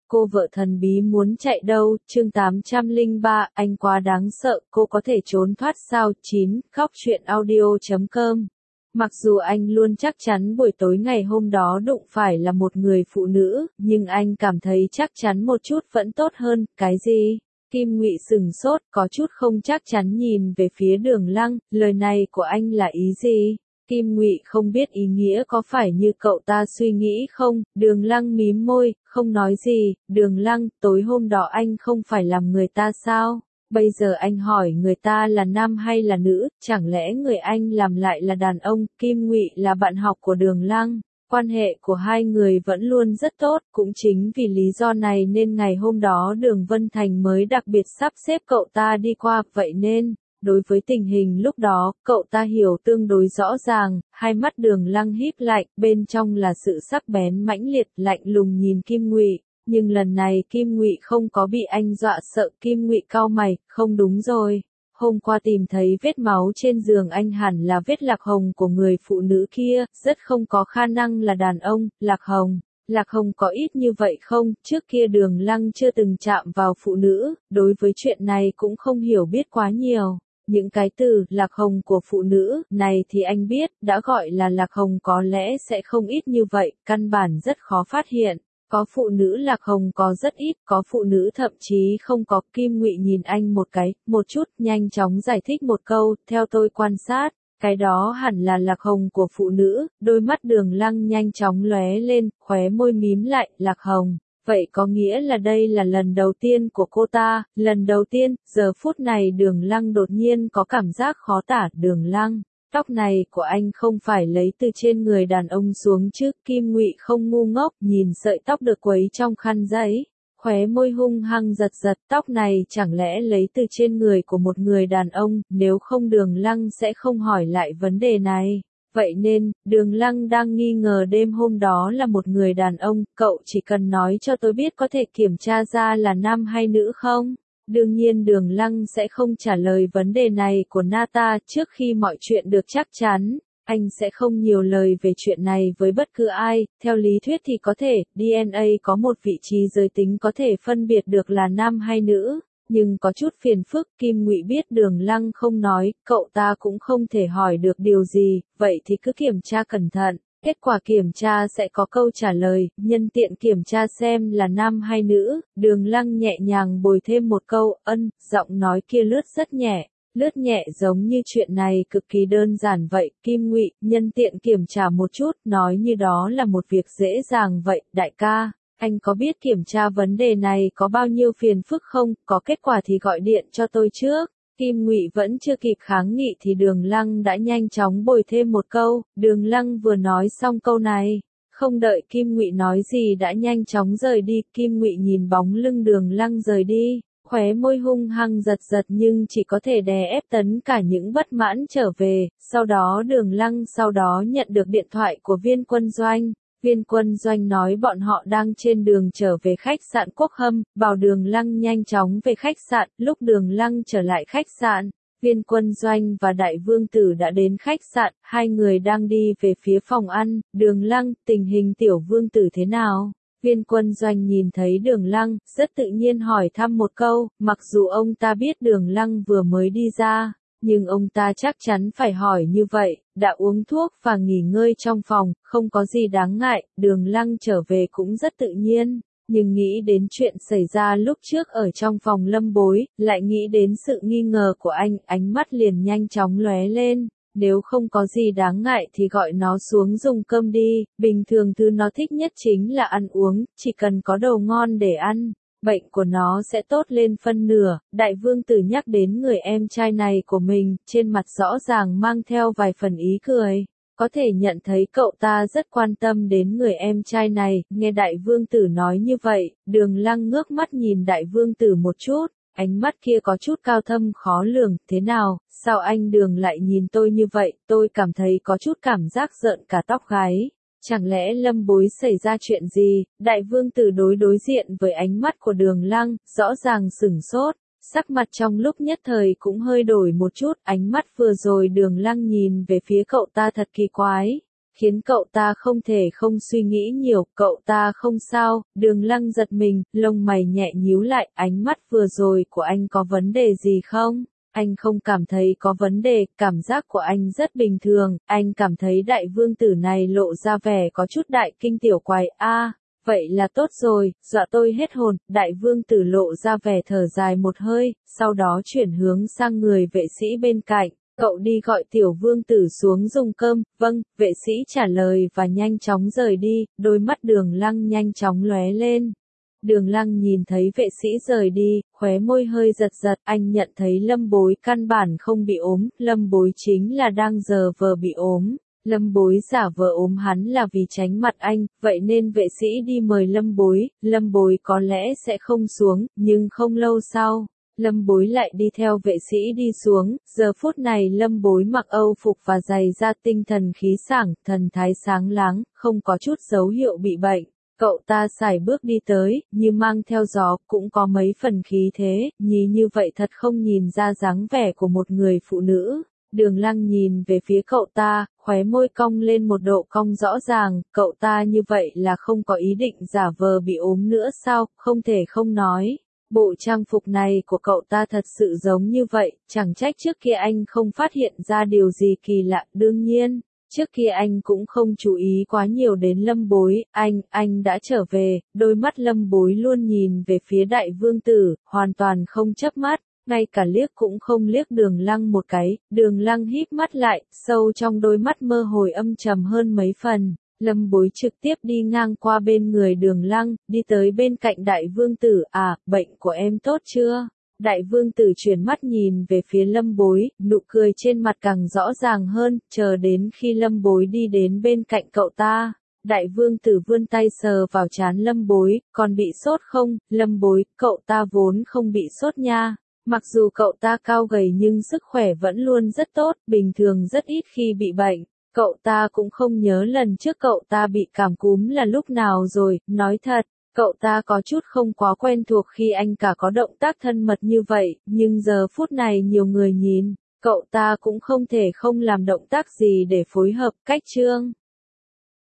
cô vợ thần bí muốn chạy đâu, chương 803, anh quá đáng sợ, cô có thể trốn thoát sao? 9, khóc chuyện audio.com. Mặc dù anh luôn chắc chắn buổi tối ngày hôm đó đụng phải là một người phụ nữ, nhưng anh cảm thấy chắc chắn một chút vẫn tốt hơn. Cái gì? Kim Ngụy sửng sốt, có chút không chắc chắn nhìn về phía Đường Lăng, lời này của anh là ý gì? Kim Ngụy không biết ý nghĩa có phải như cậu ta suy nghĩ không? Đường Lăng mím môi, không nói gì. Đường Lăng, tối hôm đó anh không phải làm người ta sao? Bây giờ anh hỏi người ta là nam hay là nữ, chẳng lẽ người anh làm lại là đàn ông? Kim Ngụy là bạn học của Đường Lăng. Quan hệ của hai người vẫn luôn rất tốt, cũng chính vì lý do này nên ngày hôm đó Đường Vân Thành mới đặc biệt sắp xếp cậu ta đi qua, vậy nên, đối với tình hình lúc đó, cậu ta hiểu tương đối rõ ràng, hai mắt Đường Lăng híp lại, bên trong là sự sắc bén mãnh liệt, lạnh lùng nhìn Kim Ngụy. Nhưng lần này Kim Ngụy không có bị anh dọa sợ. Kim Ngụy cau mày, không đúng rồi. Hôm qua tìm thấy vết máu trên giường anh hẳn là vết lạc hồng của người phụ nữ kia, rất không có khả năng là đàn ông. Lạc hồng. Lạc hồng có ít như vậy không? Trước kia Đường Lăng chưa từng chạm vào phụ nữ, đối với chuyện này cũng không hiểu biết quá nhiều. Những cái từ lạc hồng của phụ nữ này thì anh biết, đã gọi là lạc hồng có lẽ sẽ không ít như vậy, căn bản rất khó phát hiện. Có phụ nữ lạc hồng có rất ít, có phụ nữ thậm chí không có. Kim Ngụy nhìn anh một chút, nhanh chóng giải thích một câu, theo tôi quan sát, cái đó hẳn là lạc hồng của phụ nữ. Đôi mắt Đường Lăng nhanh chóng lóe lên, khóe môi mím lại, lạc hồng. Vậy có nghĩa là đây là lần đầu tiên của cô ta, lần đầu tiên. Giờ phút này Đường Lăng đột nhiên có cảm giác khó tả. Đường Lăng, tóc này của anh không phải lấy từ trên người đàn ông xuống chứ? Kim Ngụy không ngu ngốc, nhìn sợi tóc được quấy trong khăn giấy, khóe môi hung hăng giật giật, tóc này chẳng lẽ lấy từ trên người của một người đàn ông? Nếu không Đường Lăng sẽ không hỏi lại vấn đề này. Vậy nên, Đường Lăng đang nghi ngờ đêm hôm đó là một người đàn ông. Cậu chỉ cần nói cho tôi biết có thể kiểm tra ra là nam hay nữ không? Đương nhiên Đường Lăng sẽ không trả lời vấn đề này của Nata trước khi mọi chuyện được chắc chắn. Anh sẽ không nhiều lời về chuyện này với bất cứ ai. Theo lý thuyết thì có thể, DNA có một vị trí giới tính có thể phân biệt được là nam hay nữ. Nhưng có chút phiền phức. Kim Ngụy biết Đường Lăng không nói, cậu ta cũng không thể hỏi được điều gì, vậy thì cứ kiểm tra cẩn thận. Kết quả kiểm tra sẽ có câu trả lời, nhân tiện kiểm tra xem là nam hay nữ. Đường Lăng nhẹ nhàng bồi thêm một câu, giọng nói kia lướt nhẹ giống như chuyện này cực kỳ đơn giản vậy. Kim Ngụy, nhân tiện kiểm tra một chút, nói như đó là một việc dễ dàng vậy. Đại ca, anh có biết kiểm tra vấn đề này có bao nhiêu phiền phức không? Có kết quả thì gọi điện cho tôi trước. Kim Ngụy vẫn chưa kịp kháng nghị thì Đường Lăng đã nhanh chóng bồi thêm một câu. Đường Lăng vừa nói xong câu này, không đợi Kim Ngụy nói gì đã nhanh chóng rời đi. Kim Ngụy nhìn bóng lưng Đường Lăng rời đi, khóe môi hung hăng giật giật nhưng chỉ có thể đè ép tất cả những bất mãn trở về. Sau đó Đường Lăng nhận được điện thoại của Viên Quân Doanh. Viên Quân Doanh nói bọn họ đang trên đường trở về khách sạn Quốc Hâm, bảo Đường Lăng nhanh chóng về khách sạn. Lúc Đường Lăng trở lại khách sạn, Viên Quân Doanh và Đại Vương Tử đã đến khách sạn, hai người đang đi về phía phòng ăn. Đường Lăng, tình hình Tiểu Vương Tử thế nào? Viên Quân Doanh nhìn thấy Đường Lăng, rất tự nhiên hỏi thăm một câu, mặc dù ông ta biết Đường Lăng vừa mới đi ra. Nhưng ông ta chắc chắn phải hỏi như vậy, đã uống thuốc và nghỉ ngơi trong phòng, không có gì đáng ngại. Đường Lăng trở về cũng rất tự nhiên, nhưng nghĩ đến chuyện xảy ra lúc trước ở trong phòng Lâm Bối, lại nghĩ đến sự nghi ngờ của anh, ánh mắt liền nhanh chóng lóe lên. Nếu không có gì đáng ngại thì gọi nó xuống dùng cơm đi, bình thường thứ nó thích nhất chính là ăn uống, chỉ cần có đồ ngon để ăn, bệnh của nó sẽ tốt lên phân nửa. Đại Vương Tử nhắc đến người em trai này của mình, trên mặt rõ ràng mang theo vài phần ý cười. Có thể nhận thấy cậu ta rất quan tâm đến người em trai này. Nghe Đại Vương Tử nói như vậy, Đường Lăng ngước mắt nhìn Đại Vương Tử một chút, ánh mắt kia có chút cao thâm khó lường. Thế nào, sao anh Đường lại nhìn tôi như vậy? Tôi cảm thấy có chút cảm giác rợn cả tóc gáy. Chẳng lẽ Lâm Bối xảy ra chuyện gì? Đại Vương Tử đối diện với ánh mắt của Đường Lăng, rõ ràng sửng sốt, sắc mặt trong lúc nhất thời cũng hơi đổi một chút. Ánh mắt vừa rồi Đường Lăng nhìn về phía cậu ta thật kỳ quái, khiến cậu ta không thể không suy nghĩ nhiều. Cậu ta không sao. Đường Lăng giật mình, lông mày nhẹ nhíu lại. Ánh mắt vừa rồi của anh có vấn đề gì không? Anh không cảm thấy có vấn đề, cảm giác của anh rất bình thường. Anh cảm thấy đại vương tử này lộ ra vẻ có chút đại kinh tiểu quái. Vậy là tốt rồi, dọa tôi hết hồn. Đại vương tử lộ ra vẻ thở dài một hơi, sau đó chuyển hướng sang người vệ sĩ bên cạnh. Cậu đi gọi tiểu vương tử xuống dùng cơm. Vâng, vệ sĩ trả lời và nhanh chóng rời đi. Đôi mắt Đường Lăng nhanh chóng lóe lên. Đường Lăng nhìn thấy vệ sĩ rời đi, khóe môi hơi giật giật. Anh nhận thấy Lâm Bối căn bản không bị ốm. Lâm Bối chính là đang giờ vờ bị ốm. Lâm Bối giả vờ ốm hắn là vì tránh mặt anh, vậy nên vệ sĩ đi mời Lâm Bối. Lâm Bối có lẽ sẽ không xuống, nhưng không lâu sau, Lâm Bối lại đi theo vệ sĩ đi xuống. Giờ phút này Lâm Bối mặc âu phục và giày da, tinh thần khí sảng, thần thái sáng láng, không có chút dấu hiệu bị bệnh. Cậu ta sải bước đi tới, như mang theo gió, cũng có mấy phần khí thế, như vậy thật không nhìn ra dáng vẻ của một người phụ nữ. Đường Lăng nhìn về phía cậu ta, khóe môi cong lên một độ cong rõ ràng. Cậu ta như vậy là không có ý định giả vờ bị ốm nữa sao? Không thể không nói. Bộ trang phục này của cậu ta thật sự giống như vậy, chẳng trách trước kia anh không phát hiện ra điều gì kỳ lạ. Đương nhiên, trước kia anh cũng không chú ý quá nhiều đến Lâm Bối. Anh đã trở về. Đôi mắt Lâm Bối luôn nhìn về phía đại vương tử, hoàn toàn không chớp mắt. Ngay cả liếc cũng không liếc Đường Lăng một cái. Đường Lăng híp mắt lại, sâu trong đôi mắt mơ hồi âm trầm hơn mấy phần. Lâm Bối trực tiếp đi ngang qua bên người Đường Lăng, đi tới bên cạnh đại vương tử. Bệnh của em tốt chưa? Đại vương tử chuyển mắt nhìn về phía Lâm Bối, nụ cười trên mặt càng rõ ràng hơn, chờ đến khi Lâm Bối đi đến bên cạnh cậu ta. Đại vương tử vươn tay sờ vào trán Lâm Bối, còn bị sốt không? Lâm Bối, cậu ta vốn không bị sốt nha. Mặc dù cậu ta cao gầy nhưng sức khỏe vẫn luôn rất tốt, bình thường rất ít khi bị bệnh. Cậu ta cũng không nhớ lần trước cậu ta bị cảm cúm là lúc nào rồi. Nói thật, cậu ta có chút không quá quen thuộc khi anh cả có động tác thân mật như vậy, nhưng giờ phút này nhiều người nhìn, cậu ta cũng không thể không làm động tác gì để phối hợp. Cách chương